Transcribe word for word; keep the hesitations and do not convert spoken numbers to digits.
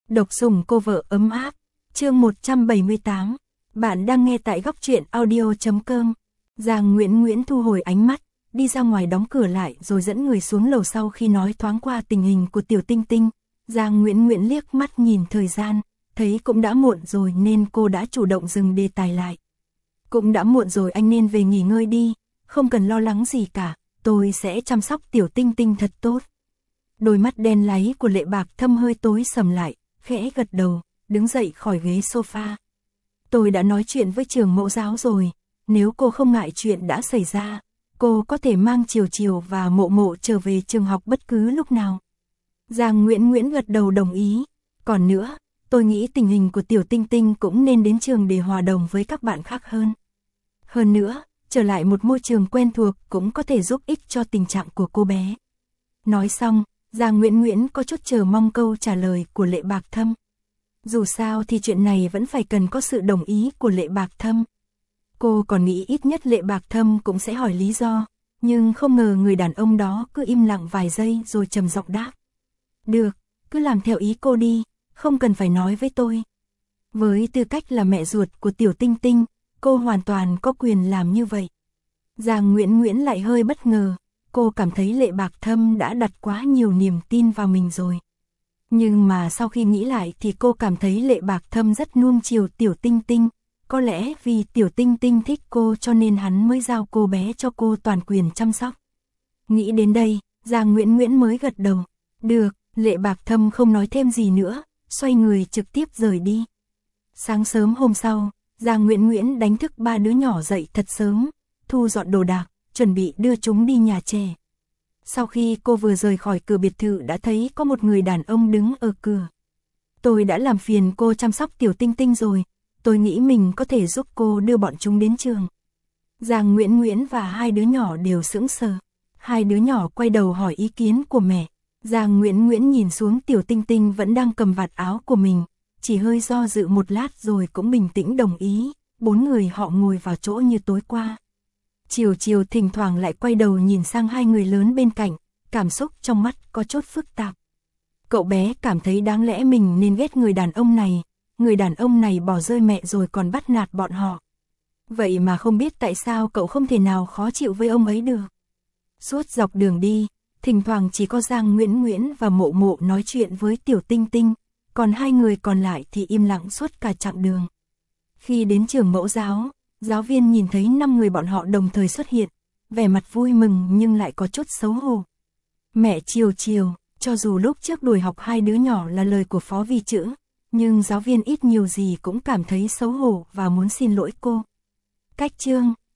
Độc sủng cô vợ ấm áp, chương một trăm bảy mươi tám. Bạn đang nghe tại góc truyện audio chấm com. Giang Nguyễn Nguyễn thu hồi ánh mắt, đi ra ngoài đóng cửa lại rồi dẫn người xuống lầu. Sau khi nói thoáng qua tình hình của Tiểu Tinh Tinh, Giang Nguyễn Nguyễn liếc mắt nhìn thời gian, thấy cũng đã muộn rồi nên cô đã chủ động dừng đề tài lại. Cũng đã muộn rồi, anh nên về nghỉ ngơi đi, không cần lo lắng gì cả, tôi sẽ chăm sóc Tiểu Tinh Tinh thật tốt. Đôi mắt đen láy của Lệ Bạc Thâm hơi tối sầm lại, khẽ gật đầu, đứng dậy khỏi ghế sofa. Tôi đã nói chuyện với trường mẫu giáo rồi, nếu cô không ngại chuyện đã xảy ra, cô có thể mang Chiều Chiều và Mộ Mộ trở về trường học bất cứ lúc nào. Giang Nguyễn Nguyễn gật đầu đồng ý. Còn nữa, tôi nghĩ tình hình của Tiểu Tinh Tinh cũng nên đến trường để hòa đồng với các bạn khác hơn. Hơn nữa, trở lại một môi trường quen thuộc cũng có thể giúp ích cho tình trạng của cô bé. Nói xong, Giang Nguyễn Nguyễn có chút chờ mong câu trả lời của Lệ Bạc Thâm. Dù sao thì chuyện này vẫn phải cần có sự đồng ý của Lệ Bạc Thâm. Cô còn nghĩ ít nhất Lệ Bạc Thâm cũng sẽ hỏi lý do, nhưng không ngờ người đàn ông đó cứ im lặng vài giây rồi trầm giọng đáp. Được, cứ làm theo ý cô đi, không cần phải nói với tôi. Với tư cách là mẹ ruột của Tiểu Tinh Tinh, cô hoàn toàn có quyền làm như vậy. Giang Nguyễn Nguyễn lại hơi bất ngờ, cô cảm thấy Lệ Bạc Thâm đã đặt quá nhiều niềm tin vào mình rồi. Nhưng mà sau khi nghĩ lại thì cô cảm thấy Lệ Bạc Thâm rất nuông chiều Tiểu Tinh Tinh, có lẽ vì Tiểu Tinh Tinh thích cô cho nên hắn mới giao cô bé cho cô toàn quyền chăm sóc. Nghĩ đến đây, Giang Nguyễn Nguyễn mới gật đầu. Được, Lệ Bạc Thâm không nói thêm gì nữa, xoay người trực tiếp rời đi. Sáng sớm hôm sau, Giang Nguyễn Nguyễn đánh thức ba đứa nhỏ dậy thật sớm, thu dọn đồ đạc, chuẩn bị đưa chúng đi nhà trẻ. Sau khi cô vừa rời khỏi cửa biệt thự đã thấy có một người đàn ông đứng ở cửa. Tôi đã làm phiền cô chăm sóc Tiểu Tinh Tinh rồi, tôi nghĩ mình có thể giúp cô đưa bọn chúng đến trường. Giang Nguyễn Nguyễn và hai đứa nhỏ đều sững sờ. Hai đứa nhỏ quay đầu hỏi ý kiến của mẹ. Giang Nguyễn Nguyễn nhìn xuống Tiểu Tinh Tinh vẫn đang cầm vạt áo của mình, chỉ hơi do dự một lát rồi cũng bình tĩnh đồng ý. Bốn người họ ngồi vào chỗ như tối qua. Chiều Chiều thỉnh thoảng lại quay đầu nhìn sang hai người lớn bên cạnh, cảm xúc trong mắt có chút phức tạp. Cậu bé cảm thấy đáng lẽ mình nên ghét người đàn ông này, người đàn ông này bỏ rơi mẹ rồi còn bắt nạt bọn họ. Vậy mà không biết tại sao cậu không thể nào khó chịu với ông ấy được. Suốt dọc đường đi, thỉnh thoảng chỉ có Giang Nguyễn Nguyễn và Mộ Mộ nói chuyện với Tiểu Tinh Tinh, còn hai người còn lại thì im lặng suốt cả chặng đường. Khi đến trường mẫu giáo, giáo viên nhìn thấy năm người bọn họ đồng thời xuất hiện, vẻ mặt vui mừng nhưng lại có chút xấu hổ. Mẹ Chiều Chiều, cho dù lúc trước đuổi học hai đứa nhỏ là lời của Phó Vi Chữ, nhưng giáo viên ít nhiều gì cũng cảm thấy xấu hổ và muốn xin lỗi cô. Cách chương,